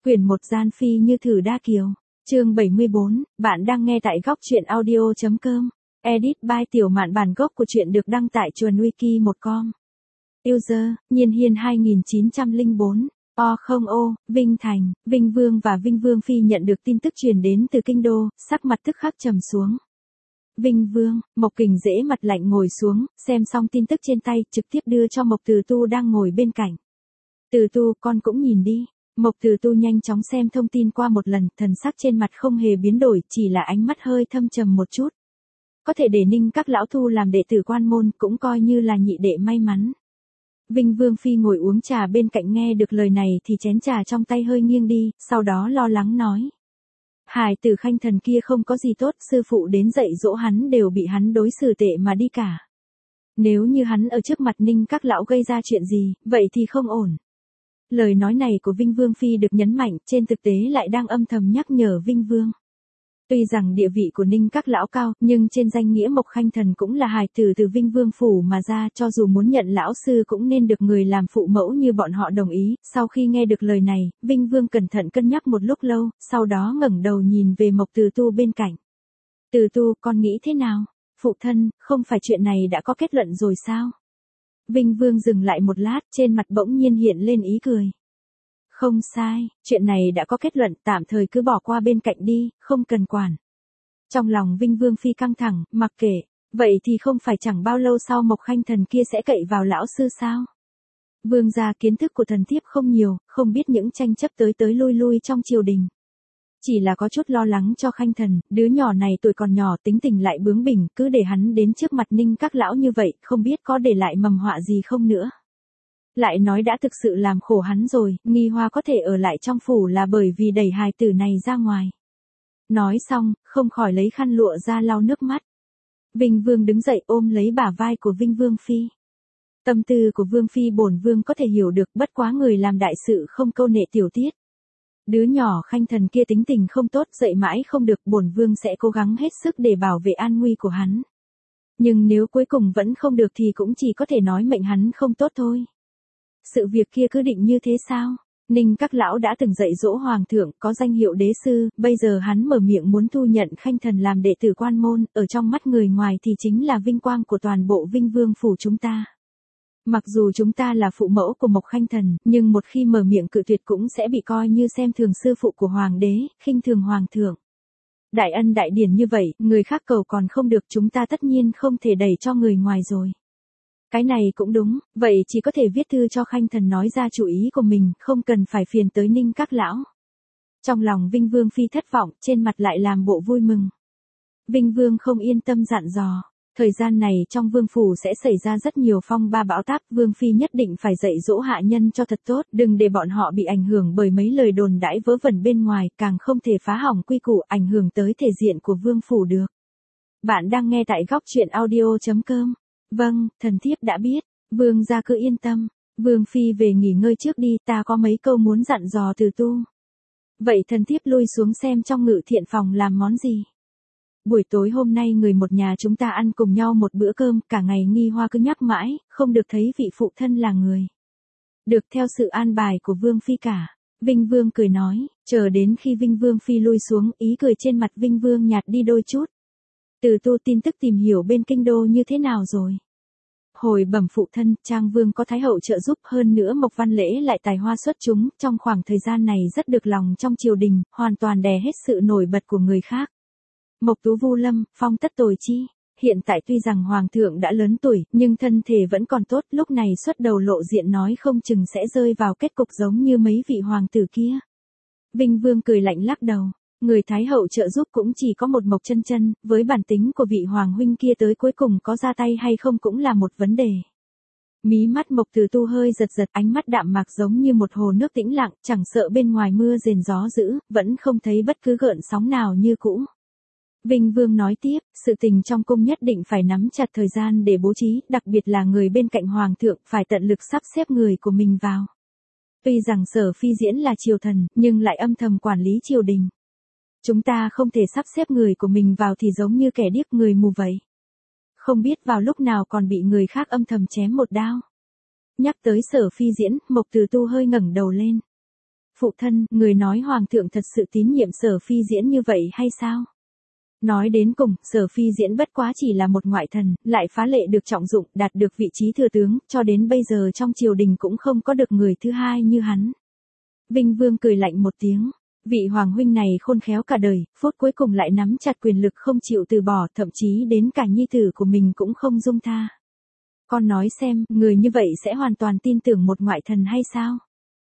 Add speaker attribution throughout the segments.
Speaker 1: Quyển 1 Gian Phi như thử đa kiều. Chương 74, bạn đang nghe tại góc truyện audio.com. Edit by Tiểu Mạn. Bản gốc của truyện được đăng tại chuyenwiki.com. User, Nhiên Hiên 2904. Vinh Thành, Vinh Vương và Vinh Vương Phi nhận được tin tức truyền đến từ kinh đô, sắc mặt tức khắc trầm xuống. Vinh Vương, Mộc Kình dễ mặt lạnh ngồi xuống, xem xong tin tức trên tay, trực tiếp đưa cho Mộc Từ Tu đang ngồi bên cạnh. Từ Tu, con cũng nhìn đi. Mộc Từ Tu nhanh chóng xem thông tin qua một lần, thần sắc trên mặt không hề biến đổi, chỉ là ánh mắt hơi thâm trầm một chút. Có thể để Ninh các lão thu làm đệ tử quan môn, cũng coi như là nhị đệ may mắn. Vinh Vương Phi ngồi uống trà bên cạnh nghe được lời này thì chén trà trong tay hơi nghiêng đi, sau đó lo lắng nói. Hài tử Khanh Thần kia không có gì tốt, sư phụ đến dạy dỗ hắn đều bị hắn đối xử tệ mà đi cả. Nếu như hắn ở trước mặt Ninh các lão gây ra chuyện gì, vậy thì không ổn. Lời nói này của Vinh Vương Phi được nhấn mạnh, trên thực tế lại đang âm thầm nhắc nhở Vinh Vương. Tuy rằng địa vị của Ninh các lão cao, nhưng trên danh nghĩa Mộc Khanh Thần cũng là hài tử từ Vinh Vương phủ mà ra, cho dù muốn nhận lão sư cũng nên được người làm phụ mẫu như bọn họ đồng ý. Sau khi nghe được lời này, Vinh Vương cẩn thận cân nhắc một lúc lâu, sau đó ngẩng đầu nhìn về Mộc Từ Tu bên cạnh. Từ Tu, con nghĩ thế nào? Phụ thân, không phải chuyện này đã có kết luận rồi sao? Vinh Vương dừng lại một lát, trên mặt bỗng nhiên hiện lên ý cười. Không sai, chuyện này đã có kết luận, tạm thời cứ bỏ qua bên cạnh đi, không cần quản. Trong lòng Vinh Vương Phi căng thẳng, mặc kệ, vậy thì không phải chẳng bao lâu sau Mộc Khanh Thần kia sẽ cậy vào lão sư sao? Vương gia kiến thức của thần thiếp không nhiều, không biết những tranh chấp tới lui lui trong triều đình. Chỉ là có chút lo lắng cho Khanh Thần, đứa nhỏ này tuổi còn nhỏ tính tình lại bướng bỉnh, cứ để hắn đến trước mặt Ninh các lão như vậy, không biết có để lại mầm họa gì không nữa. Lại nói đã thực sự làm khổ hắn rồi, Nghi Hoa có thể ở lại trong phủ là bởi vì đẩy hài tử này ra ngoài. Nói xong, không khỏi lấy khăn lụa ra lau nước mắt. Vinh Vương đứng dậy ôm lấy bả vai của Vinh Vương Phi. Tâm tư của Vương Phi bổn Vương có thể hiểu được, bất quá người làm đại sự không câu nệ tiểu tiết. Đứa nhỏ Khanh Thần kia tính tình không tốt, dạy mãi không được, bổn Vương sẽ cố gắng hết sức để bảo vệ an nguy của hắn. Nhưng nếu cuối cùng vẫn không được thì cũng chỉ có thể nói mệnh hắn không tốt thôi. Sự việc kia cứ định như thế sao? Ninh các lão đã từng dạy dỗ hoàng thượng, có danh hiệu đế sư, bây giờ hắn mở miệng muốn thu nhận Khanh Thần làm đệ tử quan môn, ở trong mắt người ngoài thì chính là vinh quang của toàn bộ Vinh Vương phủ chúng ta. Mặc dù chúng ta là phụ mẫu của Mộc Khanh Thần, nhưng một khi mở miệng cự tuyệt cũng sẽ bị coi như xem thường sư phụ của hoàng đế, khinh thường hoàng thượng. Đại ân đại điển như vậy, người khác cầu còn không được, chúng ta tất nhiên không thể đẩy cho người ngoài rồi. Cái này cũng đúng, vậy chỉ có thể viết thư cho Khanh Thần nói ra chủ ý của mình, không cần phải phiền tới Ninh các lão. Trong lòng Vinh Vương Phi thất vọng, trên mặt lại làm bộ vui mừng. Vinh Vương không yên tâm dặn dò, thời gian này trong vương phủ sẽ xảy ra rất nhiều phong ba bão táp, Vương Phi nhất định phải dạy dỗ hạ nhân cho thật tốt, đừng để bọn họ bị ảnh hưởng bởi mấy lời đồn đãi vớ vẩn bên ngoài, càng không thể phá hỏng quy củ, ảnh hưởng tới thể diện của vương phủ được. Bạn đang nghe tại góc truyện audio.com. Vâng, thần thiếp đã biết, Vương gia cứ yên tâm, Vương Phi về nghỉ ngơi trước đi, ta có mấy câu muốn dặn dò Từ Tu. Vậy thần thiếp lui xuống xem trong ngự thiện phòng làm món gì. Buổi tối hôm nay người một nhà chúng ta ăn cùng nhau một bữa cơm, cả ngày Nghi Hoa cứ nhắc mãi, không được thấy vị phụ thân là người. Được theo sự an bài của Vương Phi cả. Vinh Vương cười nói, chờ đến khi Vinh Vương Phi lui xuống, ý cười trên mặt Vinh Vương nhạt đi đôi chút. Từ Tu tin tức tìm hiểu bên kinh đô như thế nào rồi? Hồi bẩm phụ thân, Trang Vương có Thái hậu trợ giúp, hơn nữa Mộc Văn Lễ lại tài hoa xuất chúng, trong khoảng thời gian này rất được lòng trong triều đình, hoàn toàn đè hết sự nổi bật của người khác. Mộc Tú Vu Lâm, phong tất tồi chi. Hiện tại tuy rằng hoàng thượng đã lớn tuổi, nhưng thân thể vẫn còn tốt, lúc này xuất đầu lộ diện nói không chừng sẽ rơi vào kết cục giống như mấy vị hoàng tử kia. Vinh Vương cười lạnh lắc đầu. Người Thái hậu trợ giúp cũng chỉ có một Mộc Chân Chân, với bản tính của vị hoàng huynh kia tới cuối cùng có ra tay hay không cũng là một vấn đề. Mí mắt Mộc Từ Tu hơi giật giật, ánh mắt đạm mạc giống như một hồ nước tĩnh lặng, chẳng sợ bên ngoài mưa rền gió dữ, vẫn không thấy bất cứ gợn sóng nào như cũ. Vinh Vương nói tiếp, sự tình trong cung nhất định phải nắm chặt thời gian để bố trí, đặc biệt là người bên cạnh hoàng thượng phải tận lực sắp xếp người của mình vào. Tuy rằng Sở Phi Diễn là triều thần, nhưng lại âm thầm quản lý triều đình. Chúng ta không thể sắp xếp người của mình vào thì giống như kẻ điếc người mù vậy. Không biết vào lúc nào còn bị người khác âm thầm chém một đao. Nhắc tới Sở Phi Diễn, Mộc Từ Tu hơi ngẩng đầu lên. Phụ thân, người nói hoàng thượng thật sự tín nhiệm Sở Phi Diễn như vậy hay sao? Nói đến cùng, Sở Phi Diễn bất quá chỉ là một ngoại thần, lại phá lệ được trọng dụng, đạt được vị trí thừa tướng, cho đến bây giờ trong triều đình cũng không có được người thứ hai như hắn. Vinh Vương cười lạnh một tiếng. Vị hoàng huynh này khôn khéo cả đời, phút cuối cùng lại nắm chặt quyền lực không chịu từ bỏ, thậm chí đến cả nhi tử của mình cũng không dung tha. Con nói xem, người như vậy sẽ hoàn toàn tin tưởng một ngoại thần hay sao?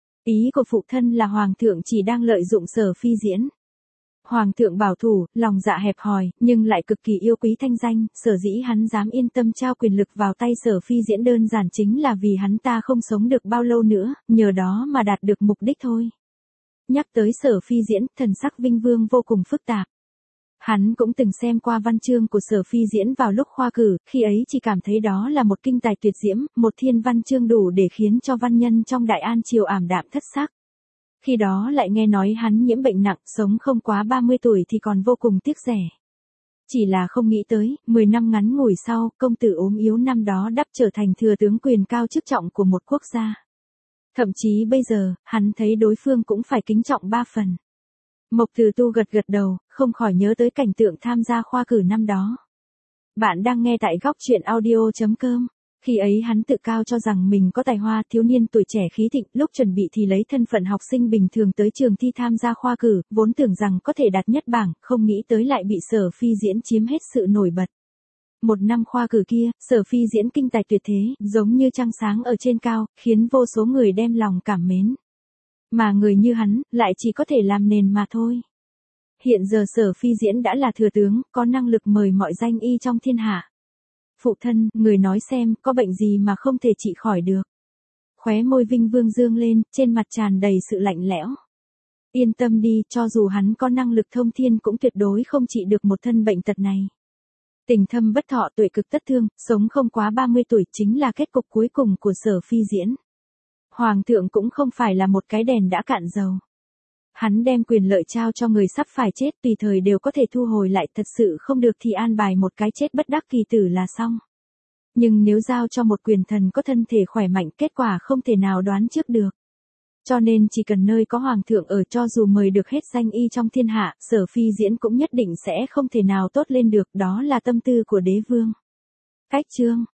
Speaker 1: Ý của phụ thân là hoàng thượng chỉ đang lợi dụng Sở Phi Diễn. Hoàng thượng bảo thủ, lòng dạ hẹp hòi, nhưng lại cực kỳ yêu quý thanh danh, sở dĩ hắn dám yên tâm trao quyền lực vào tay Sở Phi Diễn đơn giản chính là vì hắn ta không sống được bao lâu nữa, nhờ đó mà đạt được mục đích thôi. Nhắc tới Sở Phi Diễn, thần sắc Vinh Vương vô cùng phức tạp. Hắn cũng từng xem qua văn chương của Sở Phi Diễn vào lúc khoa cử, khi ấy chỉ cảm thấy đó là một kinh tài tuyệt diễm, một thiên văn chương đủ để khiến cho văn nhân trong Đại An triều ảm đạm thất sắc. Khi đó lại nghe nói hắn nhiễm bệnh nặng, sống không quá 30 tuổi thì còn vô cùng tiếc rẻ. Chỉ là không nghĩ tới, 10 năm ngắn ngủi sau, công tử ốm yếu năm đó đắp trở thành thừa tướng quyền cao chức trọng của một quốc gia. Thậm chí bây giờ, hắn thấy đối phương cũng phải kính trọng 3 phần. Mộc Từ Tu gật gật đầu, không khỏi nhớ tới cảnh tượng tham gia khoa cử năm đó. Bạn đang nghe tại góc truyện audio.com. Khi ấy hắn tự cao cho rằng mình có tài hoa, thiếu niên tuổi trẻ khí thịnh, lúc chuẩn bị thì lấy thân phận học sinh bình thường tới trường thi tham gia khoa cử, vốn tưởng rằng có thể đạt nhất bảng, không nghĩ tới lại bị Sở Phi Diễn chiếm hết sự nổi bật. Một năm khoa cử kia, Sở Phi Diễn kinh tài tuyệt thế, giống như trăng sáng ở trên cao, khiến vô số người đem lòng cảm mến. Mà người như hắn, lại chỉ có thể làm nền mà thôi. Hiện giờ Sở Phi Diễn đã là thừa tướng, có năng lực mời mọi danh y trong thiên hạ. Phụ thân, người nói xem, có bệnh gì mà không thể trị khỏi được. Khóe môi Vinh Vương dương lên, trên mặt tràn đầy sự lạnh lẽo. Yên tâm đi, cho dù hắn có năng lực thông thiên cũng tuyệt đối không trị được một thân bệnh tật này. Tình thâm bất thọ, tuổi cực tất thương, sống không quá 30 tuổi chính là kết cục cuối cùng của Sở Phi Diễn. Hoàng thượng cũng không phải là một cái đèn đã cạn dầu. Hắn đem quyền lợi trao cho người sắp phải chết, tùy thời đều có thể thu hồi lại, thật sự không được thì an bài một cái chết bất đắc kỳ tử là xong. Nhưng nếu giao cho một quyền thần có thân thể khỏe mạnh, kết quả không thể nào đoán trước được. Cho nên chỉ cần nơi có hoàng thượng ở, cho dù mời được hết danh y trong thiên hạ, Sở Phi Diễn cũng nhất định sẽ không thể nào tốt lên được, đó là tâm tư của đế vương. Cách chương